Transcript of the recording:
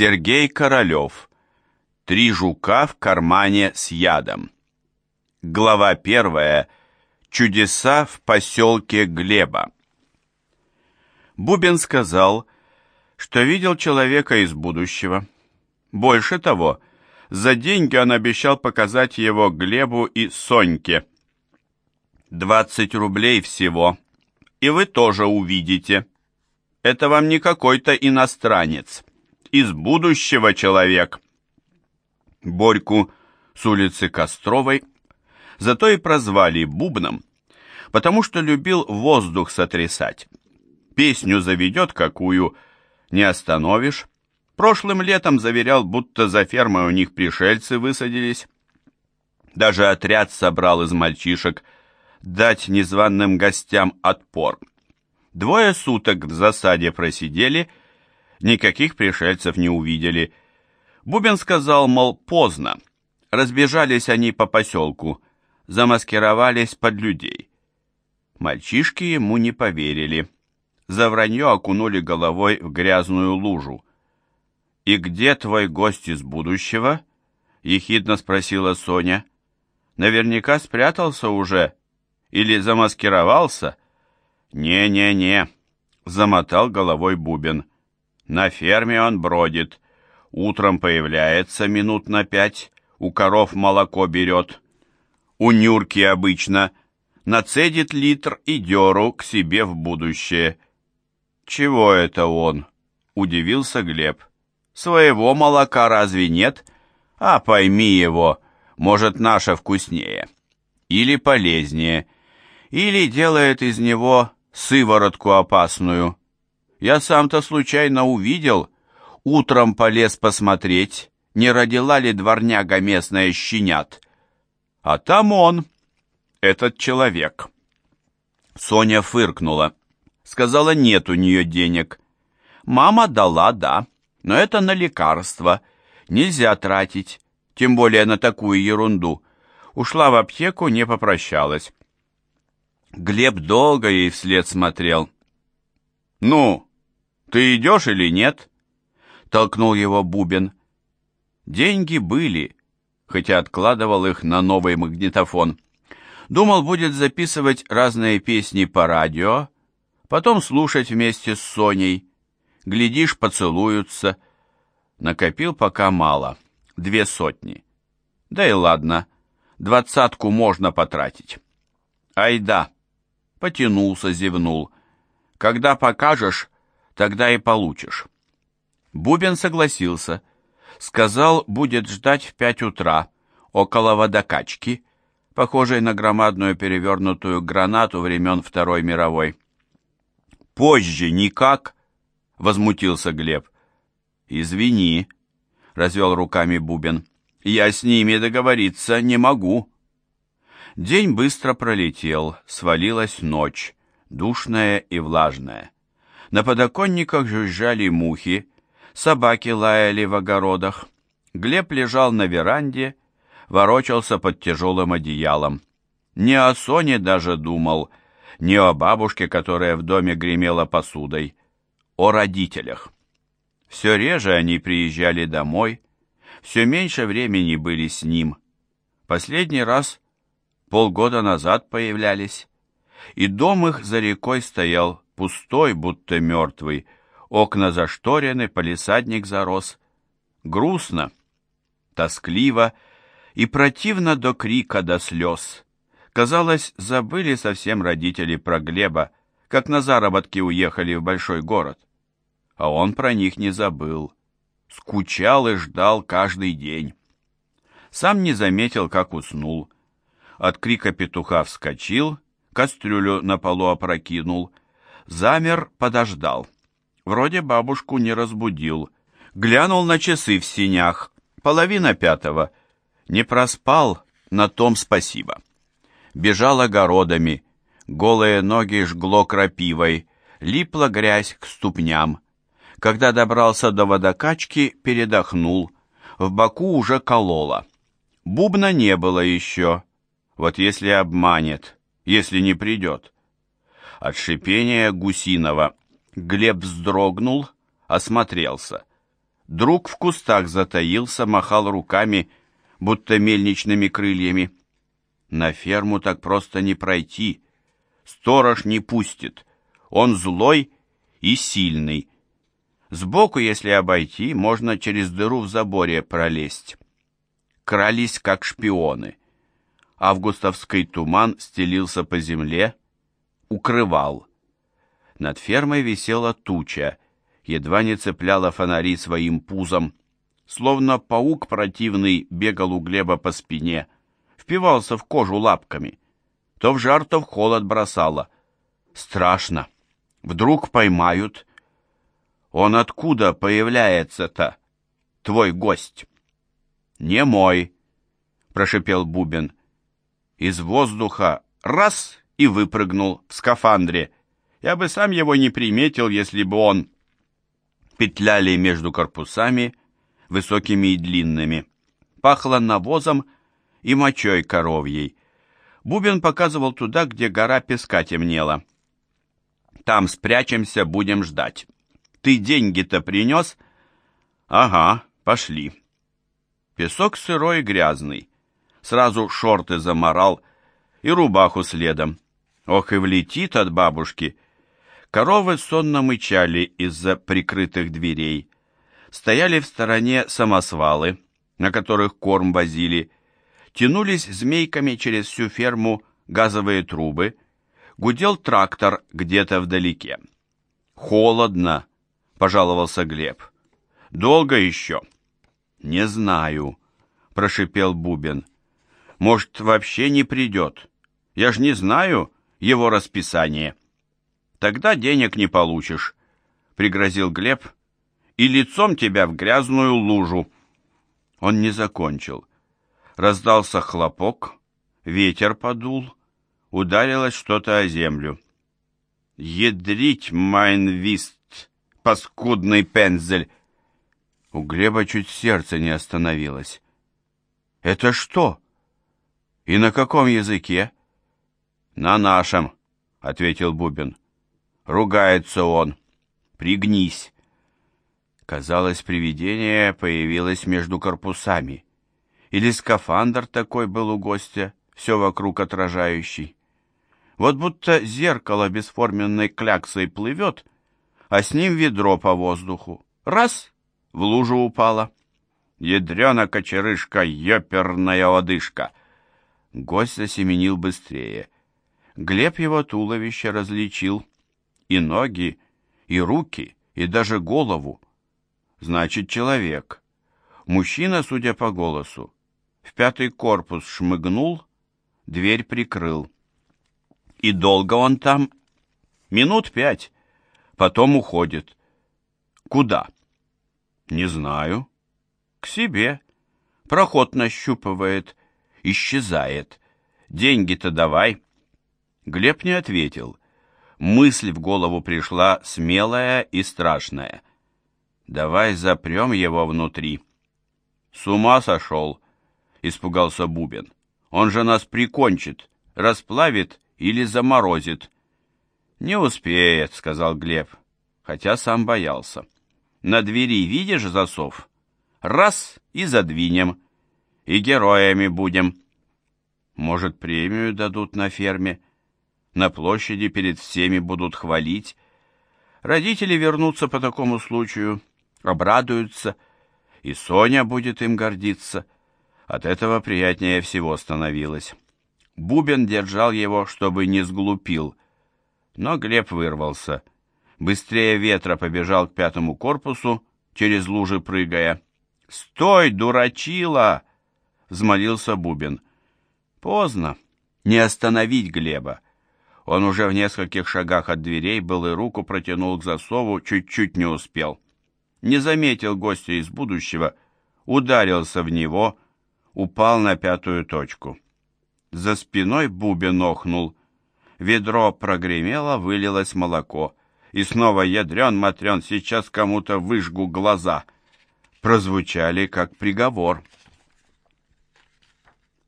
Сергей Королев. Три жука в кармане с ядом. Глава 1. Чудеса в поселке Глеба. Бубен сказал, что видел человека из будущего. Больше того, за деньги он обещал показать его Глебу и Соньке. 20 рублей всего, и вы тоже увидите. Это вам не какой-то иностранец. Из будущего человек. Борьку с улицы Костровой зато и прозвали Бубном, потому что любил воздух сотрясать. Песню заведет какую, не остановишь. Прошлым летом заверял, будто за фермой у них пришельцы высадились. Даже отряд собрал из мальчишек дать незваным гостям отпор. 2 суток в засаде просидели, никаких пришельцев не увидели. Бубен сказал, мол, поздно. Разбежались они по поселку, замаскировались под людей. Мальчишки ему не поверили. За вранье окунули головой в грязную лужу. «И где твой гость из будущего?» — ехидно спросила Соня. «Наверняка спрятался уже или замаскировался?» «Не-не-не», — замотал головой Бубен. «На ферме он бродит. Утром появляется минут на 5, у коров молоко берет. У Нюрки обычно нацедит литр и дёру к себе в будущее». «Чего это он?» — удивился Глеб. «Своего молока разве нет? А пойми его, может, наше вкуснее. Или полезнее. Или делает из него сыворотку опасную. Я сам-то случайно увидел, утром полез посмотреть, не родила ли дворняга местная щенят. А там он, этот человек». Соня фыркнула. Сказала, нет у нее денег. Мама дала, да, но это на лекарства. Нельзя тратить, тем более на такую ерунду. Ушла в аптеку, не попрощалась. Глеб долго ей вслед смотрел. «Ну, ты идешь или нет?» — толкнул его Бубен. Деньги были, хотя откладывал их на новый магнитофон. Думал, будет записывать разные песни по радио, потом слушать вместе с Соней. Глядишь, поцелуются. Накопил пока мало, 200. Да и ладно, 20 можно потратить. Айда, потянулся, зевнул. Когда покажешь, тогда и получишь. Бубен согласился. Сказал, будет ждать в 5 утра, около водокачки, похожей на громадную перевернутую гранату времен Второй мировой. «Позже никак?» — возмутился Глеб. «Извини», — развел руками Бубен. «Я с ними договориться не могу». День быстро пролетел, свалилась ночь, душная и влажная. На подоконниках жужжали мухи, собаки лаяли в огородах. Глеб лежал на веранде, ворочался под тяжелым одеялом. Не о Соне даже думал, не о бабушке, которая в доме гремела посудой, о родителях. Все реже они приезжали домой, все меньше времени были с ним. Последний раз полгода назад появлялись, и дом их за рекой стоял пустой, будто мертвый, окна зашторены, палисадник зарос. Грустно, тоскливо и противно до крика, до слез. Казалось, забыли совсем родители про Глеба, как на заработки уехали в большой город. А он про них не забыл. Скучал и ждал каждый день. Сам не заметил, как уснул. От крика петуха вскочил, кастрюлю на полу опрокинул. Замер, подождал. Вроде бабушку не разбудил. Глянул на часы в сенях. 4:30. Не проспал, на том спасибо. Бежал огородами, голые ноги жгло крапивой, липла грязь к ступням. Когда добрался до водокачки, передохнул, в боку уже кололо. Бубна не было еще, вот если обманет, если не придет. От шипения гусиного Глеб вздрогнул, осмотрелся. Друг в кустах затаился, махал руками, будто мельничными крыльями. На ферму так просто не пройти. Сторож не пустит. Он злой и сильный. Сбоку, если обойти, можно через дыру в заборе пролезть. Крались, как шпионы. Августовский туман стелился по земле, укрывал. Над фермой висела туча, едва не цепляла фонари своим пузом. Словно паук противный бегал у Глеба по спине, впивался в кожу лапками. То в жар, то в холод бросало. Страшно. Вдруг поймают. Он откуда появляется-то, твой гость? Не мой, прошипел Бубен. Из воздуха раз и выпрыгнул в скафандре. Я бы сам его не приметил, если бы он... Петляли между корпусами, высокими и длинными. Пахло навозом и мочой коровьей. Бубен показывал туда, где гора песка темнела. Там спрячемся, будем ждать. Ты деньги-то принес? Ага, пошли. Песок сырой и грязный. Сразу шорты заморал и рубаху следом. Ох, и влетит от бабушки. Коровы сонно мычали из-за прикрытых дверей. Стояли в стороне самосвалы, на которых корм возили. Тянулись змейками через всю ферму газовые трубы. Гудел трактор где-то вдалеке. «Холодно», — пожаловался Глеб. «Долго еще?» «Не знаю», — прошипел Бубен. «Может, вообще не придет? Я ж не знаю его расписание». «Тогда денег не получишь», — пригрозил Глеб, «и лицом тебя в грязную лужу». Он не закончил. Раздался хлопок, ветер подул, ударилось что-то о землю. «Ядрить, майнвист, паскудный пензель!» У Глеба чуть сердце не остановилось. «Это что? И на каком языке?» «На нашем», — ответил Бубен. «Ругается он. Пригнись». Казалось, привидение появилось между корпусами. Или скафандр такой был у гостя, все вокруг отражающий. Вот будто зеркало бесформенной кляксой плывет, а с ним ведро по воздуху. Раз — в лужу упало. Ядрена кочерышка, ёперная одышка. Гость засеменил быстрее. Глеб его туловище различил. И ноги, и руки, и даже голову. Значит, человек. Мужчина, судя по голосу. В 5-й корпус шмыгнул, дверь прикрыл. И долго он там? Минут 5. Потом уходит. Куда? Не знаю. К себе. Проход нащупывает. Исчезает. Деньги-то давай. Глеб не ответил. Мысль в голову пришла смелая и страшная. Давай запрем его внутри. С ума сошел, испугался Бубен. Он же нас прикончит, расплавит или заморозит. Не успеет, сказал Глеб, хотя сам боялся. На двери видишь засов? Раз и задвинем. И героями будем. Может, премию дадут на ферме? На площади перед всеми будут хвалить. Родители вернутся по такому случаю, обрадуются, и Соня будет им гордиться. От этого приятнее всего становилось. Бубен держал его, чтобы не сглупил, но Глеб вырвался. Быстрее ветра побежал к 5-му корпусу, через лужи прыгая. «Стой, дурачила!» — взмолился Бубен. Поздно. Не остановить Глеба. Он уже в нескольких шагах от дверей был и руку протянул к засову, чуть-чуть не успел. Не заметил гостя из будущего, ударился в него, упал на 5-ю точку. За спиной Бубен охнул. Ведро прогремело, вылилось молоко. И снова ядрен-матрен, сейчас кому-то выжгу глаза. Прозвучали как приговор.